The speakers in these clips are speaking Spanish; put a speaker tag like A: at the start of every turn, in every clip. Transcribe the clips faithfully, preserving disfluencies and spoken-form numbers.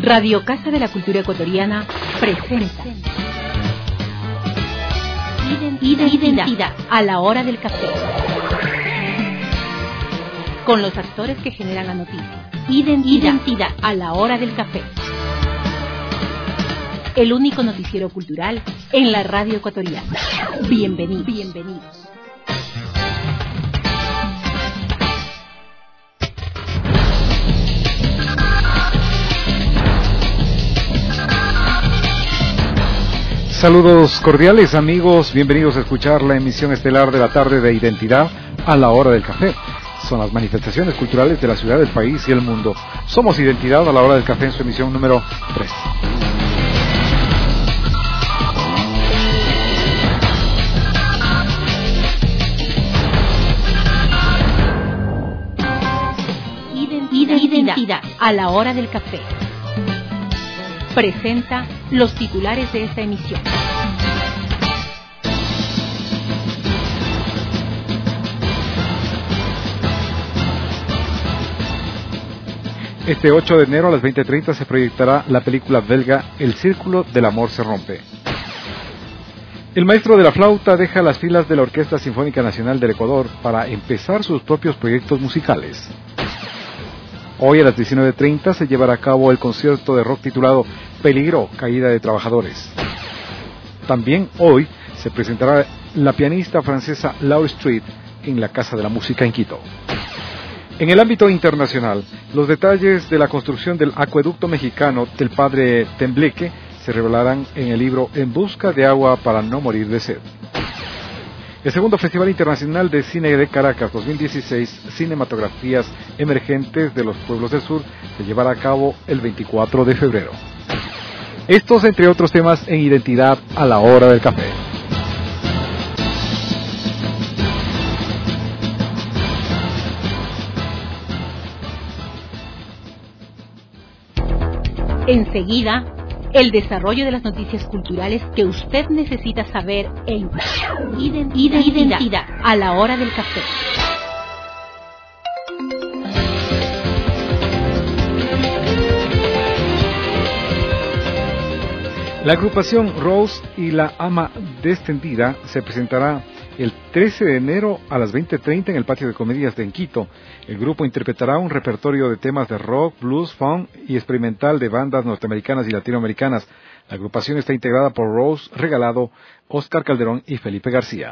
A: Radio Casa de la Cultura Ecuatoriana presenta Identidad, Identidad a la hora del café. Con los actores que generan la noticia. Identidad, Identidad a la hora del café. El único noticiero cultural en la radio ecuatoriana. Bienvenidos. Bienvenidos.
B: Saludos cordiales amigos, bienvenidos a escuchar la emisión estelar de la tarde de Identidad a la hora del café. Son las manifestaciones culturales de la ciudad, del país y el mundo. Somos Identidad a la hora del café en su emisión número tres.
A: Identidad a la hora del café. Presenta los titulares de esta emisión.
B: Este ocho de enero a las veinte treinta se proyectará la película belga El Círculo del Amor se rompe. El maestro de la flauta deja las filas de la Orquesta Sinfónica Nacional del Ecuador para empezar sus propios proyectos musicales. Hoy a las diecinueve treinta se llevará a cabo el concierto de rock titulado Peligro, Caída de Trabajadores. También hoy se presentará la pianista francesa Laure Street en la Casa de la Música en Quito. En el ámbito internacional, los detalles de la construcción del acueducto mexicano del Padre Tembleque se revelarán en el libro En busca de agua para no morir de sed. El segundo Festival Internacional de Cine de Caracas dos mil dieciséis, Cinematografías Emergentes de los Pueblos del Sur, se llevará a cabo el veinticuatro de febrero. Estos, entre otros temas, en Identidad a la hora del café.
A: Enseguida, el desarrollo de las noticias culturales que usted necesita saber en Identidad, Identidad a la hora del café.
B: La agrupación Rose y la Ama Descendida se presentará el trece de enero a las veinte treinta en el Patio de Comedias de Quito. El grupo interpretará un repertorio de temas de rock, blues, funk y experimental de bandas norteamericanas y latinoamericanas. La agrupación está integrada por Rose Regalado, Oscar Calderón y Felipe García.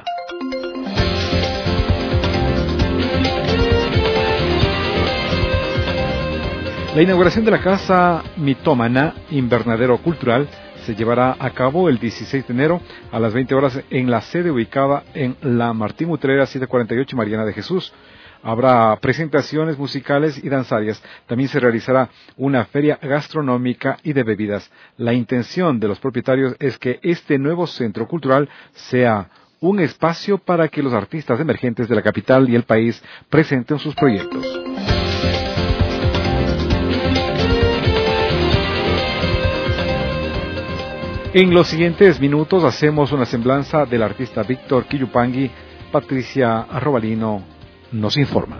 B: La inauguración de la Casa Mitómana, Invernadero Cultural, se llevará a cabo el dieciséis de enero a las veinte horas en la sede ubicada en la Martín Utrera setecientos cuarenta y ocho Mariana de Jesús. Habrá presentaciones musicales y danzarias. También se realizará una feria gastronómica y de bebidas. La intención de los propietarios es que este nuevo centro cultural sea un espacio para que los artistas emergentes de la capital y el país presenten sus proyectos. En los siguientes minutos hacemos una semblanza del artista Víctor Quillupangui. Patricia Robalino nos informa.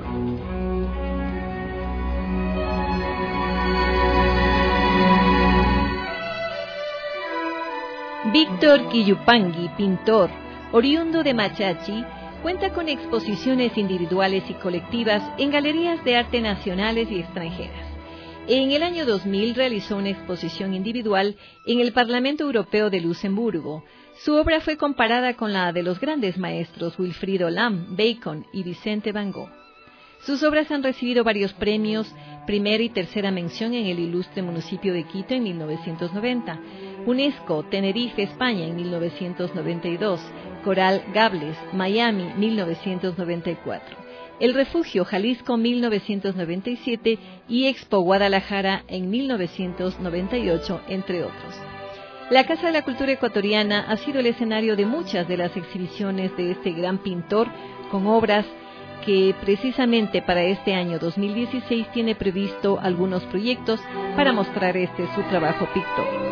C: Víctor Quillupangui, pintor, oriundo de Machachi, cuenta con exposiciones individuales y colectivas en galerías de arte nacionales y extranjeras. En el año dos mil realizó una exposición individual en el Parlamento Europeo de Luxemburgo. Su obra fue comparada con la de los grandes maestros Wilfrido Lam, Bacon y Vicente Van Gogh. Sus obras han recibido varios premios, primera y tercera mención en el ilustre municipio de Quito en mil novecientos noventa, UNESCO, Tenerife, España en mil novecientos noventa y dos, Coral Gables, Miami, mil novecientos noventa y cuatro. El Refugio, Jalisco, mil novecientos noventa y siete y Expo Guadalajara en mil novecientos noventa y ocho, entre otros. La Casa de la Cultura Ecuatoriana ha sido el escenario de muchas de las exhibiciones de este gran pintor, con obras que precisamente para este año dos mil dieciséis tiene previsto algunos proyectos para mostrar este su trabajo pictórico.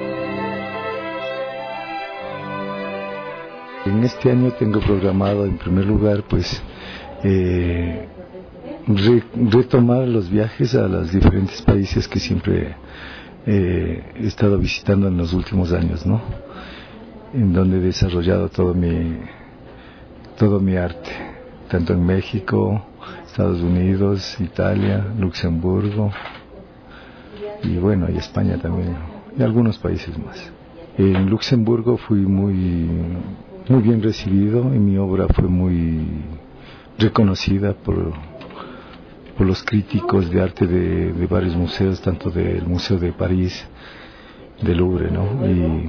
D: En este año tengo programado en primer lugar pues Eh, re, retomar los viajes a los diferentes países que siempre eh, he estado visitando en los últimos años, ¿no? En donde he desarrollado todo mi, todo mi arte, tanto en México, Estados Unidos, Italia, Luxemburgo, y bueno, y España también, y algunos países más. En Luxemburgo fui muy, muy bien recibido y mi obra fue muy reconocida por, por los críticos de arte de, de varios museos, tanto del Museo de París, del Louvre, ¿no? Y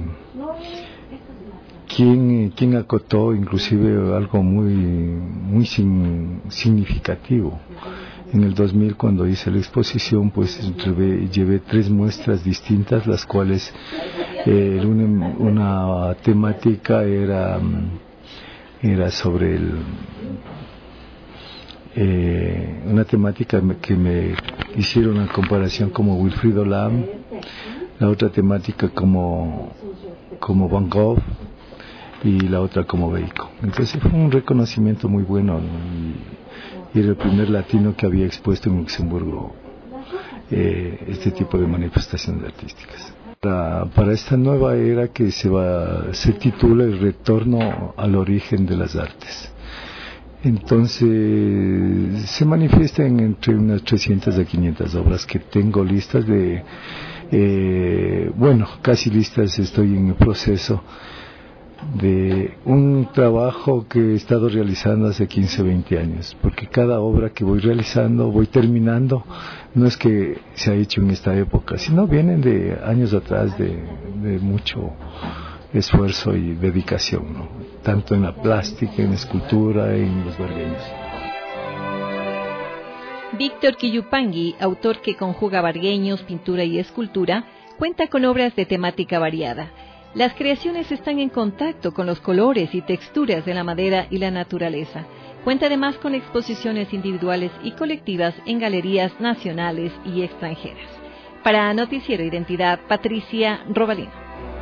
D: quien, quien acotó inclusive algo muy, muy sin, significativo. En el dos mil, cuando hice la exposición, pues llevé, llevé tres muestras distintas, las cuales eh, una, una temática era, era sobre el, eh, una temática que me hicieron una comparación como Wilfrido Lamm, la otra temática como, como Van Gogh y la otra como Bacon. Entonces fue un reconocimiento muy bueno, ¿no? Y, y era el primer latino que había expuesto en Luxemburgo eh, este tipo de manifestaciones artísticas. Para, para esta nueva era que se va, se titula El retorno al origen de las artes. Entonces se manifiestan entre unas trescientas a quinientas obras que tengo listas de, eh, bueno, casi listas, estoy en el proceso de un trabajo que he estado realizando hace quince, veinte años, porque cada obra que voy realizando, voy terminando, no es que se ha hecho en esta época, sino vienen de años atrás de, de mucho esfuerzo y dedicación, ¿no? Tanto en la plástica, en la escultura, en los vargueños.
C: Víctor Quillupangui, autor que conjuga vargueños, pintura y escultura, cuenta con obras de temática variada. Las creaciones están en contacto con los colores y texturas de la madera y la naturaleza. Cuenta además con exposiciones individuales y colectivas en galerías nacionales y extranjeras. Para Noticiero Identidad, Patricia Robalino.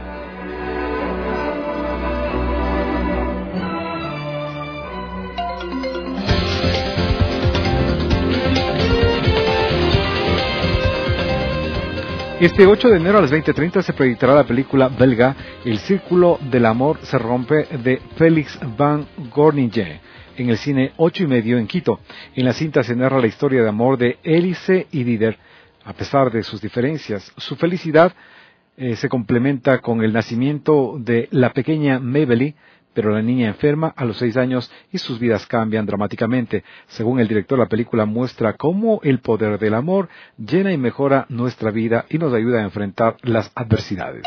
B: Este ocho de enero a las veinte treinta se proyectará la película belga El Círculo del Amor se rompe de Félix van Groningen en el cine ocho y medio en Quito. En la cinta se narra la historia de amor de Elise y Dider. A pesar de sus diferencias, su felicidad eh, se complementa con el nacimiento de la pequeña Maybelline, pero la niña enferma a los seis años y sus vidas cambian dramáticamente. Según el director, la película muestra cómo el poder del amor llena y mejora nuestra vida y nos ayuda a enfrentar las adversidades.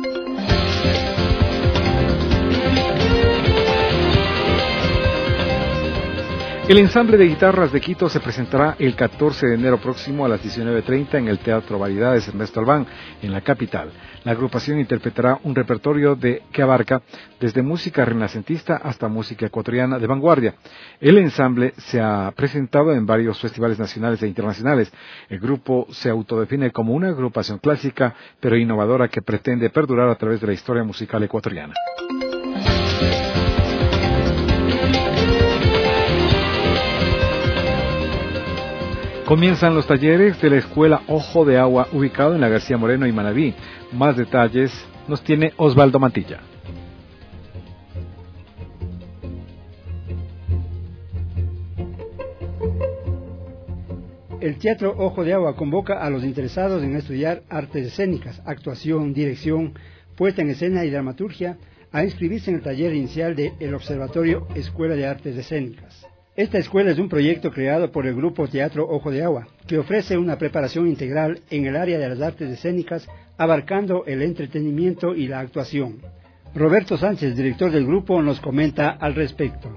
B: El ensamble de guitarras de Quito se presentará el catorce de enero próximo a las diecinueve treinta en el Teatro Variedades Ernesto Albán, en la capital. La agrupación interpretará un repertorio de, que abarca desde música renacentista hasta música ecuatoriana de vanguardia. El ensamble se ha presentado en varios festivales nacionales e internacionales. El grupo se autodefine como una agrupación clásica, pero innovadora que pretende perdurar a través de la historia musical ecuatoriana. Comienzan los talleres de la Escuela Ojo de Agua, ubicado en la García Moreno y Manabí. Más detalles nos tiene Osvaldo Mantilla.
E: El Teatro Ojo de Agua convoca a los interesados en estudiar artes escénicas, actuación, dirección, puesta en escena y dramaturgia a inscribirse en el taller inicial de El Observatorio Escuela de Artes Escénicas. Esta escuela es un proyecto creado por el Grupo Teatro Ojo de Agua, que ofrece una preparación integral en el área de las artes escénicas, abarcando el entretenimiento y la actuación. Roberto Sánchez, director del grupo, nos comenta al respecto.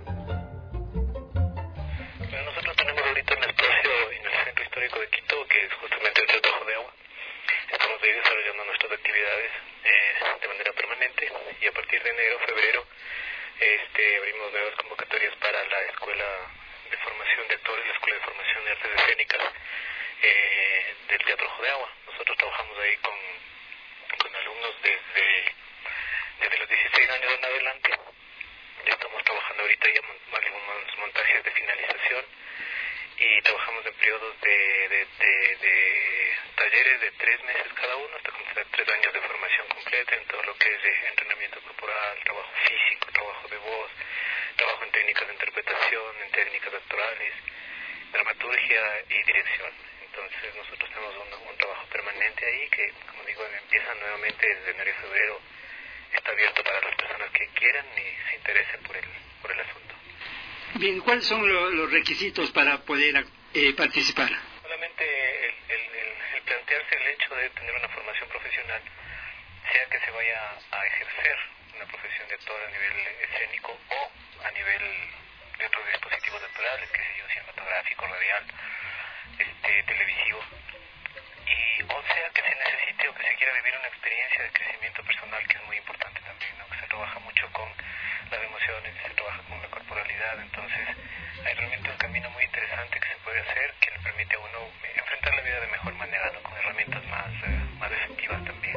F: Nosotros tenemos ahorita un espacio en el Centro Histórico de Quito, que es justamente el Teatro Ojo de Agua. Estamos ahí desarrollando nuestras actividades eh, de manera permanente, y a partir de enero, febrero, Este, abrimos nuevas convocatorias para la Escuela de Formación de Actores, la Escuela de Formación de Artes Escénicas eh, del Teatro Ojo de Agua. Nosotros trabajamos ahí con, con alumnos desde, desde los dieciséis años en adelante. Ya estamos trabajando ahorita ya algunos montajes de finalización y trabajamos en periodos de de, de, de talleres de tres meses cada uno, hasta completar tres años de formación completa en todo lo que es de entrenamiento corporal, trabajo físico, trabajo de voz, trabajo en técnicas de interpretación, en técnicas actorales, dramaturgia y dirección. Entonces nosotros tenemos un, un trabajo permanente ahí que, como digo, empieza nuevamente desde enero y febrero. Está abierto para las personas que quieran y se interesen por el, por el asunto.
E: Bien, ¿cuáles son lo, los requisitos para poder eh, participar?
F: Solamente el, el, el, el plantearse el hecho de tener una formación profesional, sea que se vaya a ejercer una profesión de actor a nivel escénico o a nivel de otros dispositivos actorales, que sé yo, cinematográfico, radial, este, televisivo. Y, o sea, que se necesite o que se quiera vivir una experiencia de crecimiento personal, que es muy importante también, ¿no? Que se trabaja mucho con las emociones, se trabaja con la corporalidad. Entonces hay realmente un camino muy interesante que se puede hacer, que le permite a uno enfrentar la vida de mejor manera, ¿no? Con herramientas más, eh, más efectivas también.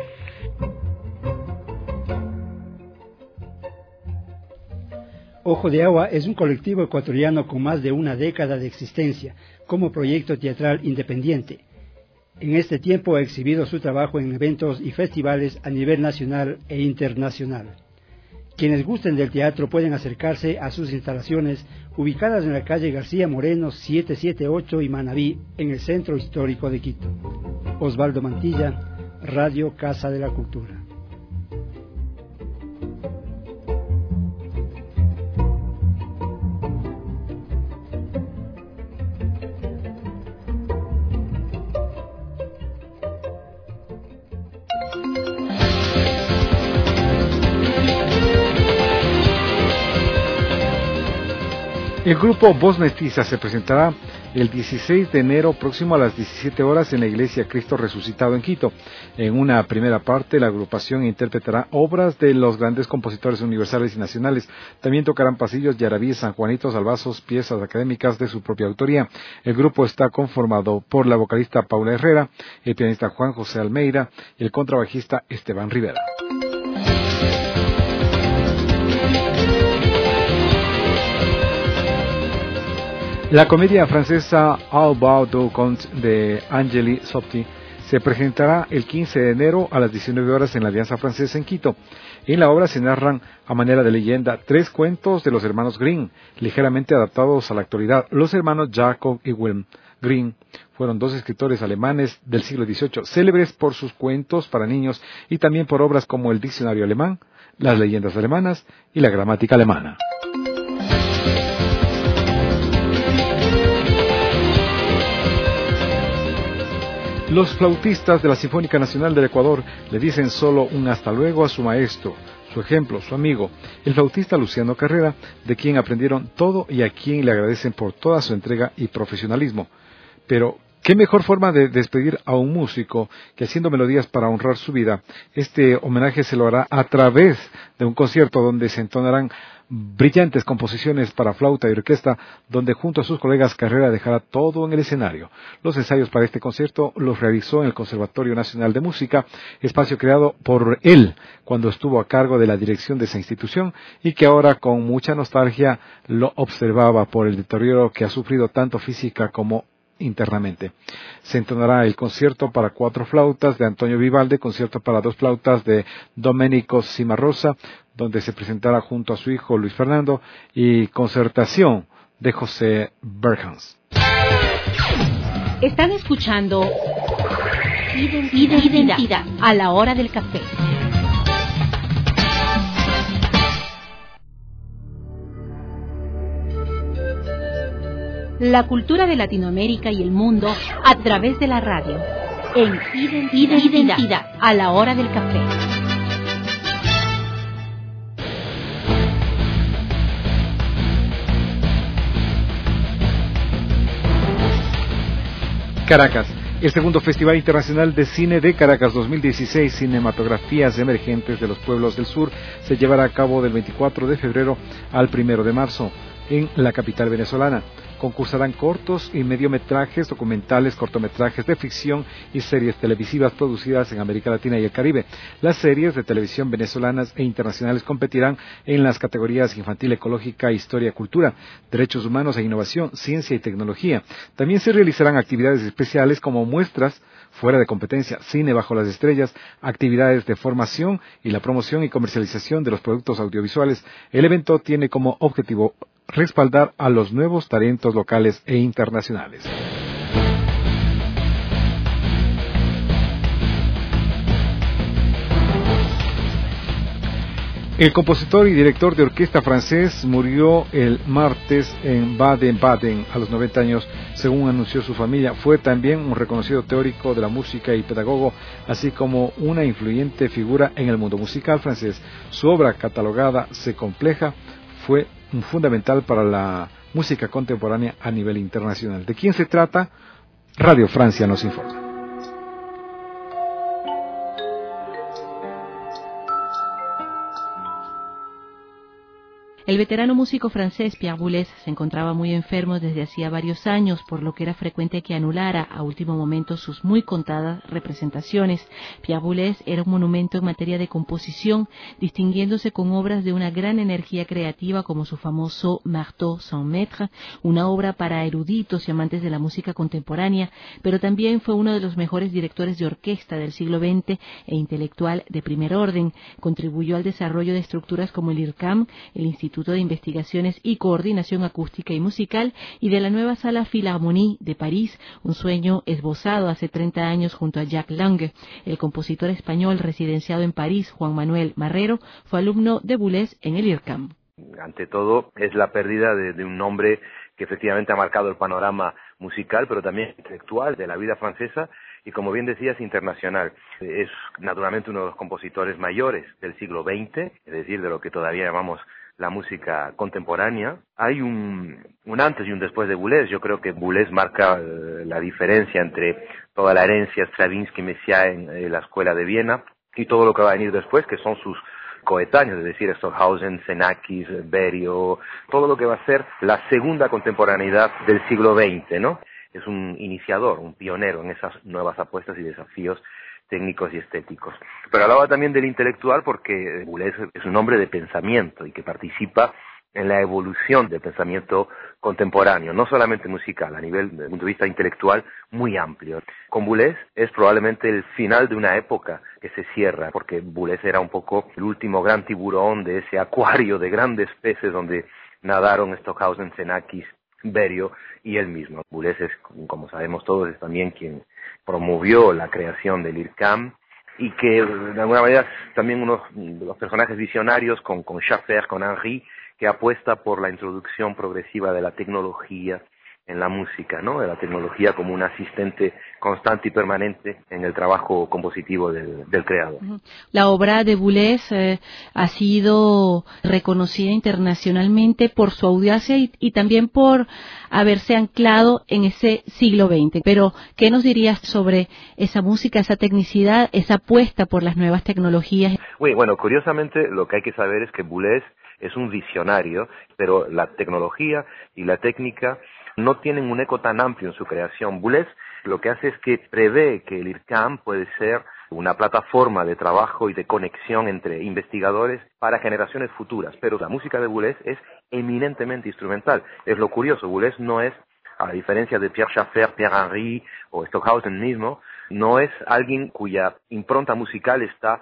E: Ojo de Agua es un colectivo ecuatoriano con más de una década de existencia como proyecto teatral independiente. En este tiempo ha exhibido su trabajo en eventos y festivales a nivel nacional e internacional. Quienes gusten del teatro pueden acercarse a sus instalaciones ubicadas en la calle García Moreno setecientos setenta y ocho y Manabí, en el centro histórico de Quito. Osvaldo Mantilla, Radio Casa de la Cultura.
B: El grupo Voz Mestiza se presentará el dieciséis de enero próximo a las diecisiete horas en la Iglesia Cristo Resucitado en Quito. En una primera parte, la agrupación interpretará obras de los grandes compositores universales y nacionales. También tocarán pasillos, yarabíes, sanjuanitos, albazos, piezas académicas de su propia autoría. El grupo está conformado por la vocalista Paula Herrera, el pianista Juan José Almeida y el contrabajista Esteban Rivera. La comedia francesa Au bord du conte de Angélie Sopti se presentará el quince de enero a las diecinueve horas en la Alianza Francesa en Quito. En la obra se narran, a manera de leyenda, tres cuentos de los hermanos Grimm, ligeramente adaptados a la actualidad. Los hermanos Jacob y Wilhelm Grimm fueron dos escritores alemanes del siglo dieciocho, célebres por sus cuentos para niños y también por obras como el Diccionario Alemán, las leyendas alemanas y la gramática alemana. Los flautistas de la Sinfónica Nacional del Ecuador le dicen solo un hasta luego a su maestro, su ejemplo, su amigo, el flautista Luciano Carrera, de quien aprendieron todo y a quien le agradecen por toda su entrega y profesionalismo. Pero, ¿qué mejor forma de despedir a un músico que haciendo melodías para honrar su vida? Este homenaje se lo hará a través de un concierto donde se entonarán brillantes composiciones para flauta y orquesta, donde junto a sus colegas Carrera dejará todo en el escenario. Los ensayos para este concierto los realizó en el Conservatorio Nacional de Música, espacio creado por él cuando estuvo a cargo de la dirección de esa institución y que ahora con mucha nostalgia lo observaba por el deterioro que ha sufrido tanto física como internamente. Se entonará el concierto para cuatro flautas de Antonio Vivaldi, concierto para dos flautas de Domenico Cimarosa, donde se presentará junto a su hijo Luis Fernando, y concertación de José Berghans.
A: Están escuchando Identidad, Identidad a la hora del café. La cultura de Latinoamérica y el mundo a través de la radio. En Identidad, Identidad a la hora del café.
B: Caracas. El segundo Festival Internacional de Cine de Caracas dos mil dieciséis, Cinematografías Emergentes de los Pueblos del Sur, se llevará a cabo del veinticuatro de febrero al primero de marzo en la capital venezolana. Concursarán cortos y mediometrajes, documentales, cortometrajes de ficción y series televisivas producidas en América Latina y el Caribe. Las series de televisión venezolanas e internacionales competirán en las categorías infantil, ecológica, historia, cultura, derechos humanos e innovación, ciencia y tecnología. También se realizarán actividades especiales como muestras fuera de competencia, cine bajo las estrellas, actividades de formación y la promoción y comercialización de los productos audiovisuales. El evento tiene como objetivo respaldar a los nuevos talentos locales e internacionales. El compositor y director de orquesta francés murió el martes en Baden-Baden a los noventa años, según anunció su familia. Fue también un reconocido teórico de la música y pedagogo, así como una influyente figura en el mundo musical francés. Su obra, catalogada C compleja, fue fundamental para la música contemporánea a nivel internacional. ¿De quién se trata? Radio Francia nos informa.
A: El veterano músico francés Pierre Boulez se encontraba muy enfermo desde hacía varios años, por lo que era frecuente que anulara a último momento sus muy contadas representaciones. Pierre Boulez era un monumento en materia de composición, distinguiéndose con obras de una gran energía creativa como su famoso Marteau sans maître, una obra para eruditos y amantes de la música contemporánea, pero también fue uno de los mejores directores de orquesta del siglo veinte e intelectual de primer orden. Contribuyó al desarrollo de estructuras como el I R C A M, el Instituto de Investigaciones y Coordinación Acústica y Musical, y de la nueva Sala Philharmonie de París, un sueño esbozado hace treinta años junto a Jacques Lange. El compositor español residenciado en París, Juan Manuel Marrero, fue alumno de Boulez en el I R C A M.
G: Ante todo, es la pérdida de, de un nombre que efectivamente ha marcado el panorama musical, pero también intelectual de la vida francesa, y como bien decías, internacional. Es naturalmente uno de los compositores mayores del siglo veinte, es decir, de lo que todavía llamamos la música contemporánea. Hay un, un antes y un después de Boulez. Yo creo que Boulez marca eh, la diferencia entre toda la herencia Stravinsky-Messiaen en eh, la escuela de Viena y todo lo que va a venir después, que son sus coetáneos, es decir, Stockhausen, Xenakis, Berio, todo lo que va a ser la segunda contemporaneidad del siglo veinte, ¿no? Es un iniciador, un pionero en esas nuevas apuestas y desafíos técnicos y estéticos. Pero hablaba también del intelectual porque Boulez es un hombre de pensamiento y que participa en la evolución del pensamiento contemporáneo, no solamente musical, a nivel, desde el punto de vista intelectual, muy amplio. Con Boulez es probablemente el final de una época que se cierra, porque Boulez era un poco el último gran tiburón de ese acuario de grandes peces donde nadaron Stockhausen, Xenakis, Berio y él mismo. Boulez es, como sabemos todos, es también quien promovió la creación del I R C A M y que de alguna manera es también uno de los personajes visionarios con, con Schaffer, con Henry, que apuesta por la introducción progresiva de la tecnología en la música, ¿no? De la tecnología como un asistente constante y permanente en el trabajo compositivo del, del creador.
A: La obra de Boulez eh, ha sido reconocida internacionalmente por su audacia y, y también por haberse anclado en ese siglo veinte. Pero, ¿qué nos dirías sobre esa música, esa tecnicidad, esa apuesta por las nuevas tecnologías?
G: Uy, bueno, curiosamente lo que hay que saber es que Boulez es un visionario, pero la tecnología y la técnica no tienen un eco tan amplio en su creación. Boulez lo que hace es que prevé que el I R C A M puede ser una plataforma de trabajo y de conexión entre investigadores para generaciones futuras, pero la música de Boulez es eminentemente instrumental. Es lo curioso, Boulez no es, a diferencia de Pierre Schaffer, Pierre Henry o Stockhausen mismo, no es alguien cuya impronta musical está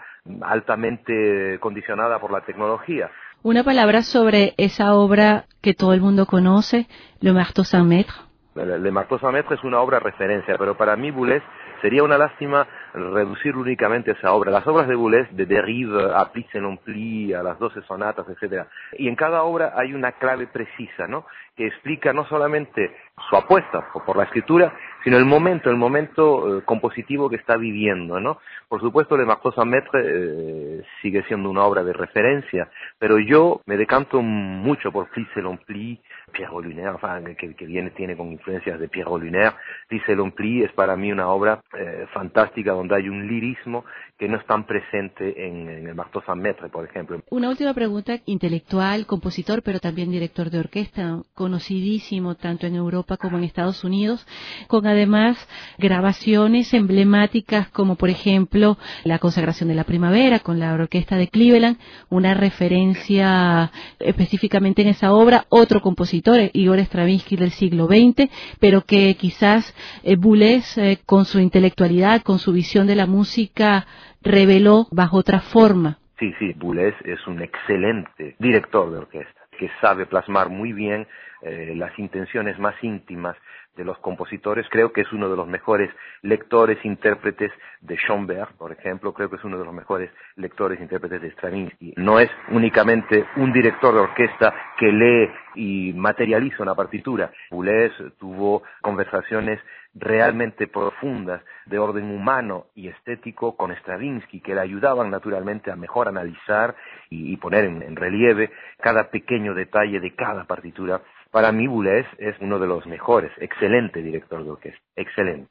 G: altamente condicionada por la tecnología.
A: Una palabra sobre esa obra que todo el mundo conoce, Le Marteau sans maître.
G: Le Marteau sans maître es una obra referencia, pero para mí Boulez sería una lástima reducir únicamente esa obra. Las obras de Boulez, de Derive a Plis et non Plis, a las doce sonatas, etcétera. Y en cada obra hay una clave precisa, ¿no? Que explica no solamente su apuesta por la escritura, sino el momento, el momento eh, compositivo que está viviendo, ¿no? Por supuesto, Le Marteau sans maître eh, sigue siendo una obra de referencia, pero yo me decanto mucho por Plis et non Plis, Pierrot Lunaire, enfin, que, que viene, tiene con influencias de Pierrot Lunaire. Plis et non Plis es para mí una obra eh, fantástica donde hay un lirismo que no es tan presente en, en el Marteau sans maître, por ejemplo.
A: Una última pregunta, intelectual, compositor, pero también director de orquesta. Con conocidísimo tanto en Europa como en Estados Unidos, con además grabaciones emblemáticas como por ejemplo la consagración de la primavera con la orquesta de Cleveland, una referencia específicamente en esa obra, otro compositor, Igor Stravinsky del siglo veinte, pero que quizás eh, Boulez eh, con su intelectualidad, con su visión de la música, reveló bajo otra forma.
G: Sí, sí, Boulez es un excelente director de orquesta, que sabe plasmar muy bien eh, las intenciones más íntimas de los compositores. Creo que es uno de los mejores lectores, intérpretes de Schoenberg, por ejemplo. Creo que es uno de los mejores lectores, intérpretes de Stravinsky. No es únicamente un director de orquesta que lee y materializa una partitura. Boulez tuvo conversaciones realmente profundas de orden humano y estético con Stravinsky, que le ayudaban naturalmente a mejor analizar y, y poner en, en relieve cada pequeño detalle de cada partitura. Para mí Boulez es uno de los mejores, excelente director de orquesta, excelente.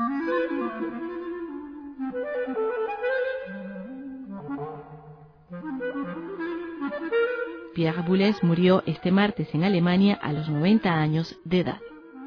A: Pierre Boulez murió este martes en Alemania a los noventa años de edad.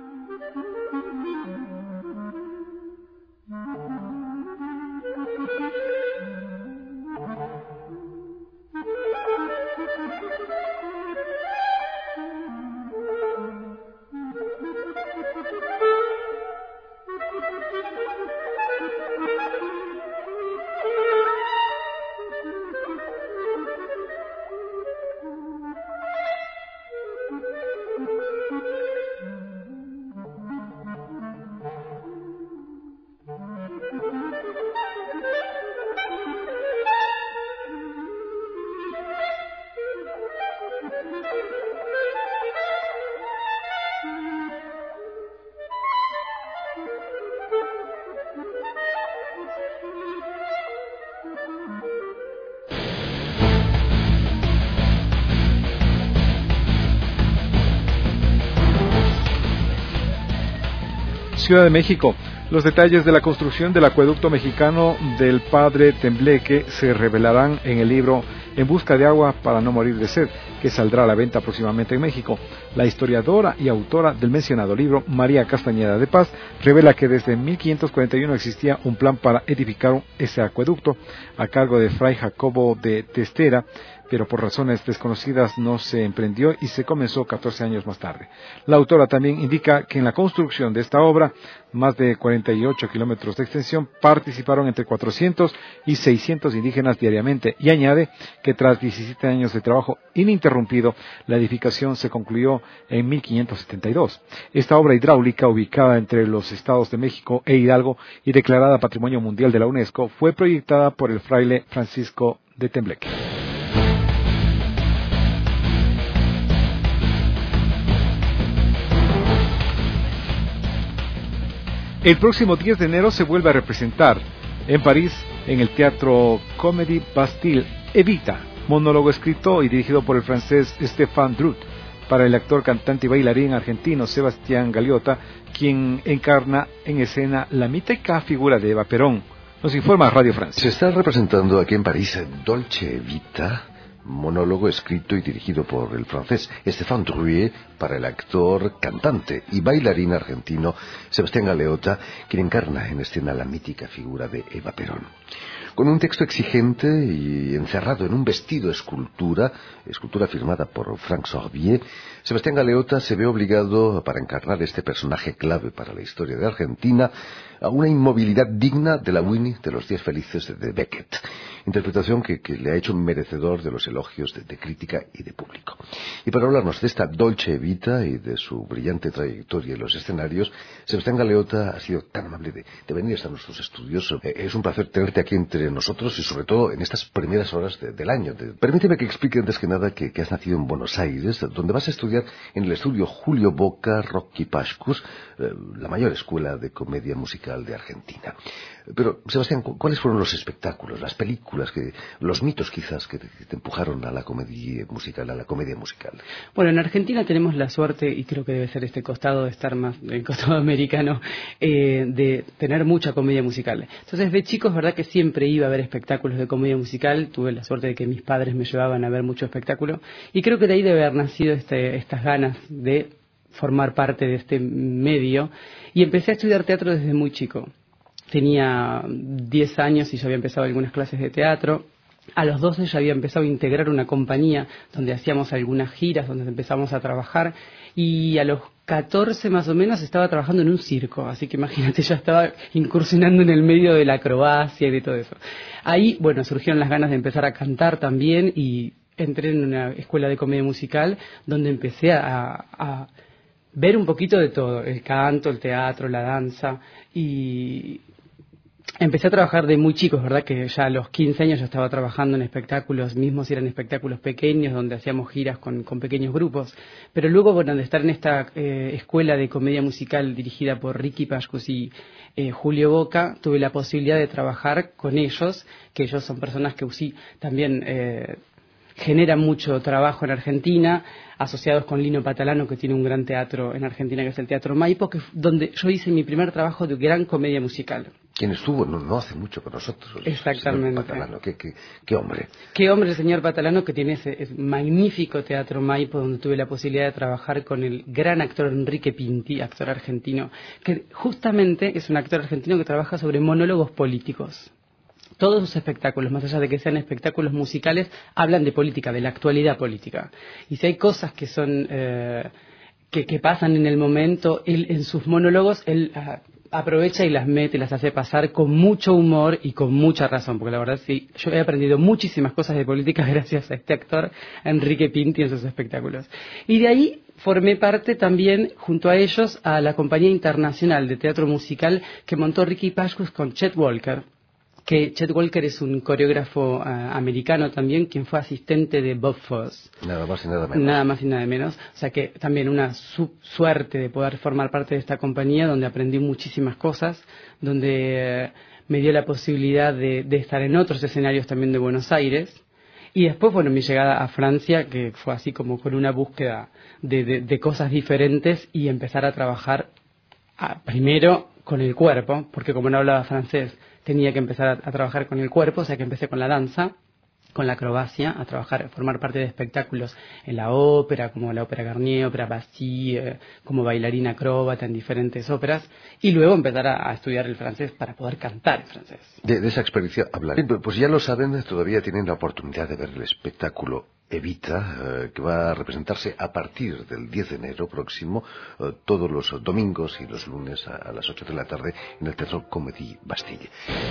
B: Ciudad de México. Los detalles de la construcción del acueducto mexicano del Padre Tembleque se revelarán en el libro En busca de agua para no morir de sed, que saldrá a la venta próximamente en México. La historiadora y autora del mencionado libro, María Castañeda de Paz, revela que desde mil quinientos cuarenta y uno existía un plan para edificar ese acueducto a cargo de Fray Jacobo de Testera, pero por razones desconocidas no se emprendió y se comenzó catorce años más tarde. La autora también indica que en la construcción de esta obra, más de cuarenta y ocho kilómetros de extensión, participaron entre cuatrocientos y seiscientos indígenas diariamente, y añade que tras diecisiete años de trabajo ininterrumpido, la edificación se concluyó en mil quinientos setenta y dos. Esta obra hidráulica, ubicada entre los estados de México e Hidalgo y declarada Patrimonio Mundial de la UNESCO, fue proyectada por el fraile Francisco de Tembleque. El próximo diez de enero se vuelve a representar en París, en el Teatro Comédie Bastille, Evita, monólogo escrito y dirigido por el francés Stéphane Drut, para el actor, cantante y bailarín argentino Sebastián Galeota, quien encarna en escena la mítica figura de Eva Perón. Nos informa Radio Francia.
H: Se está representando aquí en París Dolce Vita, monólogo escrito y dirigido por el francés Stéphane Drouet, para el actor, cantante y bailarín argentino Sebastián Galeota, quien encarna en escena la mítica figura de Eva Perón. Con un texto exigente y encerrado en un vestido escultura, escultura firmada por Frank Sorbier, Sebastián Galeota se ve obligado, para encarnar este personaje clave para la historia de Argentina, a una inmovilidad digna de la Winnie de los Días Felices de Beckett, interpretación que, que le ha hecho merecedor de los elogios de, de crítica y de público. Y para hablarnos de esta Dolce Vita y de su brillante trayectoria en los escenarios, Sebastián Galeota ha sido tan amable de, de venir hasta nuestros estudios. Eh, es un placer tenerte aquí entre nosotros y sobre todo en estas primeras horas de, del año. De, permíteme que explique antes que nada que, que has nacido en Buenos Aires, donde vas a estudiar en el estudio Julio Boca Rocky Pascus, eh, la mayor escuela de comedia musical de Argentina. Pero, Sebastián, ¿cuáles fueron los espectáculos, las películas, que, los mitos quizás que te, que te empujaron a la comedia musical, a la comedia musical?
I: Bueno, en Argentina tenemos la suerte, y creo que debe ser este costado de estar más, el costado americano, eh, de tener mucha comedia musical. Entonces, de chico es verdad que siempre iba a ver espectáculos de comedia musical, tuve la suerte de que mis padres me llevaban a ver mucho espectáculo, y creo que de ahí debe haber nacido este, estas ganas de formar parte de este medio y empecé a estudiar teatro desde muy chico. Tenía diez años y yo había empezado algunas clases de teatro. A los doce ya había empezado a integrar una compañía donde hacíamos algunas giras, donde empezamos a trabajar, y a los catorce más o menos estaba trabajando en un circo, así que imagínate, ya estaba incursionando en el medio de la acrobacia y de todo eso. Ahí, bueno, surgieron las ganas de empezar a cantar también y entré en una escuela de comedia musical donde empecé a, a ver un poquito de todo, el canto, el teatro, la danza, y empecé a trabajar de muy chicos, ¿verdad? Que ya a los quince años yo estaba trabajando en espectáculos, mismos eran espectáculos pequeños donde hacíamos giras con, con pequeños grupos. Pero luego, bueno, de estar en esta eh, escuela de comedia musical dirigida por Ricky Pascus y eh, Julio Boca, tuve la posibilidad de trabajar con ellos, que ellos son personas que sí también eh, generan mucho trabajo en Argentina, asociados con Lino Patalano, que tiene un gran teatro en Argentina, que es el Teatro Maipo, que donde yo hice mi primer trabajo de gran comedia musical.
H: Quien estuvo no, no hace mucho con nosotros.
I: Exactamente.
H: Señor Patalano, ¿qué, qué, qué hombre.
I: Qué hombre el señor Patalano, que tiene ese, ese magnífico Teatro Maipo, donde tuve la posibilidad de trabajar con el gran actor Enrique Pinti, actor argentino, que justamente es un actor argentino que trabaja sobre monólogos políticos. Todos sus espectáculos, más allá de que sean espectáculos musicales, hablan de política, de la actualidad política. Y si hay cosas que son eh, que, que pasan en el momento, él en sus monólogos, él uh, aprovecha y las mete, las hace pasar con mucho humor y con mucha razón, porque la verdad sí, yo he aprendido muchísimas cosas de política gracias a este actor, Enrique Pinti, en sus espectáculos. Y de ahí formé parte también, junto a ellos, a la compañía internacional de teatro musical que montó Ricky Pascus con Chet Walker, que Chet Walker es un coreógrafo uh, americano también, quien fue asistente de Bob Fosse.
H: Nada más y nada menos.
I: Nada más y nada menos. O sea que también una su suerte de poder formar parte de esta compañía, donde aprendí muchísimas cosas, donde uh, me dio la posibilidad de, de estar en otros escenarios también de Buenos Aires. Y después, bueno, mi llegada a Francia, que fue así como con una búsqueda de, de, de cosas diferentes y empezar a trabajar a, primero con el cuerpo, porque como no hablaba francés, tenía que empezar a, a trabajar con el cuerpo, o sea que empecé con la danza, con la acrobacia, a trabajar, a formar parte de espectáculos en la ópera, como la ópera Garnier, ópera Bastille, eh, como bailarina acróbata en diferentes óperas, y luego empezar a, a estudiar el francés para poder cantar en francés.
H: De, de esa experiencia hablar. Pues ya lo saben, todavía tienen la oportunidad de ver el espectáculo Evita, eh, que va a representarse a partir del diez de enero próximo, eh, todos los domingos y los lunes a, a las ocho de la tarde en el Teatro Comédie Bastille.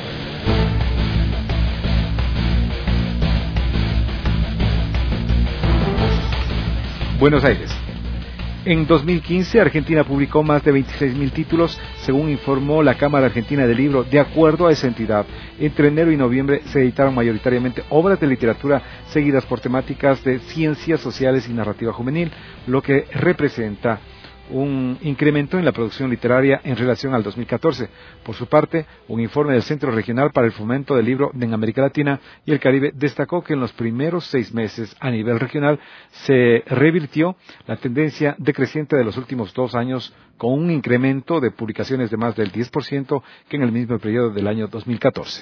B: Buenos Aires. En dos mil quince, Argentina publicó más de veintiséis mil títulos, según informó la Cámara Argentina del Libro. De acuerdo a esa entidad, entre enero y noviembre se editaron mayoritariamente obras de literatura seguidas por temáticas de ciencias sociales y narrativa juvenil, lo que representa un incremento en la producción literaria en relación al dos mil catorce. Por su parte, un informe del Centro Regional para el Fomento del Libro en América Latina y el Caribe destacó que en los primeros seis meses a nivel regional se revirtió la tendencia decreciente de los últimos dos años, con un incremento de publicaciones de más del diez por ciento que en el mismo periodo del año dos mil catorce.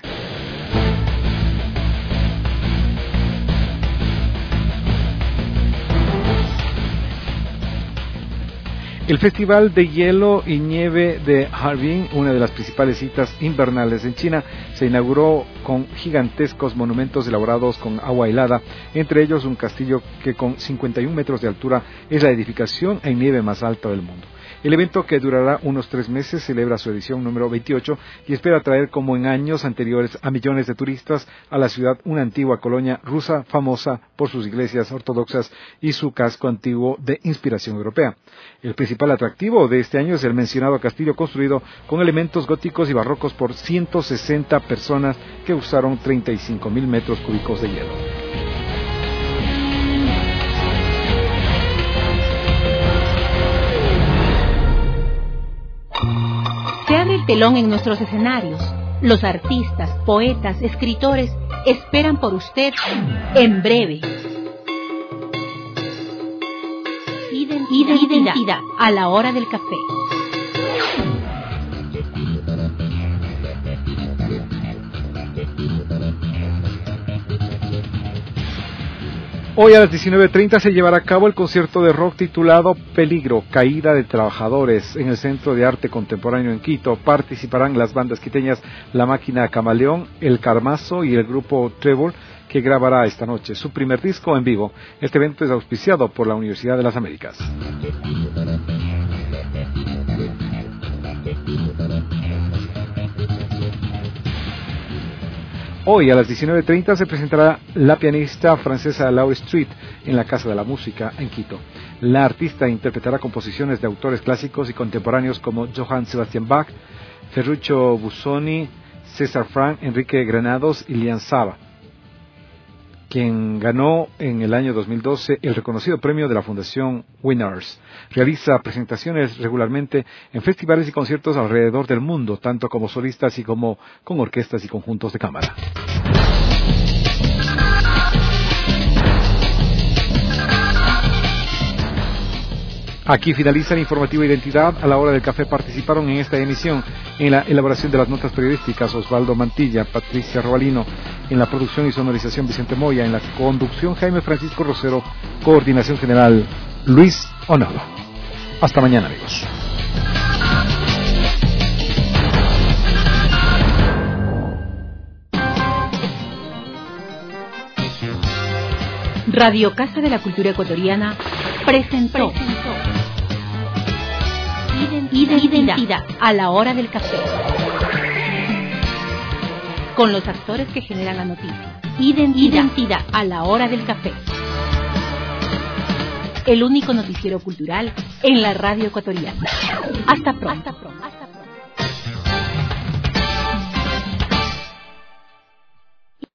B: El Festival de Hielo y Nieve de Harbin, una de las principales citas invernales en China, se inauguró con gigantescos monumentos elaborados con agua helada, entre ellos un castillo que con cincuenta y un metros de altura es la edificación en nieve más alta del mundo. El evento, que durará unos tres meses, celebra su edición número veintiocho y espera traer, como en años anteriores, a millones de turistas a la ciudad, una antigua colonia rusa famosa por sus iglesias ortodoxas y su casco antiguo de inspiración europea. El principal atractivo de este año es el mencionado castillo, construido con elementos góticos y barrocos por ciento sesenta personas que usaron treinta y cinco mil metros cúbicos de hielo.
A: Se abre el telón en nuestros escenarios. Los artistas, poetas, escritores esperan por usted en breve. Identidad, Identidad a la hora del café.
B: Hoy a las diecinueve treinta se llevará a cabo el concierto de rock titulado Peligro, Caída de Trabajadores en el Centro de Arte Contemporáneo en Quito. Participarán las bandas quiteñas La Máquina Camaleón, El Carmazo y el grupo Trébol, que grabará esta noche su primer disco en vivo. Este evento es auspiciado por la Universidad de las Américas. Hoy a las diecinueve treinta se presentará la pianista francesa Laure Street en la Casa de la Música en Quito. La artista interpretará composiciones de autores clásicos y contemporáneos como Johann Sebastian Bach, Ferruccio Busoni, César Franck, Enrique Granados y Lian Saba, quien ganó en el año dos mil doce el reconocido premio de la Fundación Winners. Realiza presentaciones regularmente en festivales y conciertos alrededor del mundo, tanto como solista así como con orquestas y conjuntos de cámara. Aquí finaliza el informativo Identidad. A la hora del café participaron en esta emisión en la elaboración de las notas periodísticas Osvaldo Mantilla, Patricia Robalino, en la producción y sonorización Vicente Moya, en la conducción Jaime Francisco Rosero, coordinación general Luis Onado. Hasta mañana, amigos.
A: Radio Casa de la Cultura Ecuatoriana presentó, presentó. Identidad, Identidad a la hora del café, con los actores que generan la noticia. Identidad, Identidad a la hora del café, el único noticiero cultural en la radio ecuatoriana. Hasta pronto. Hasta pronto.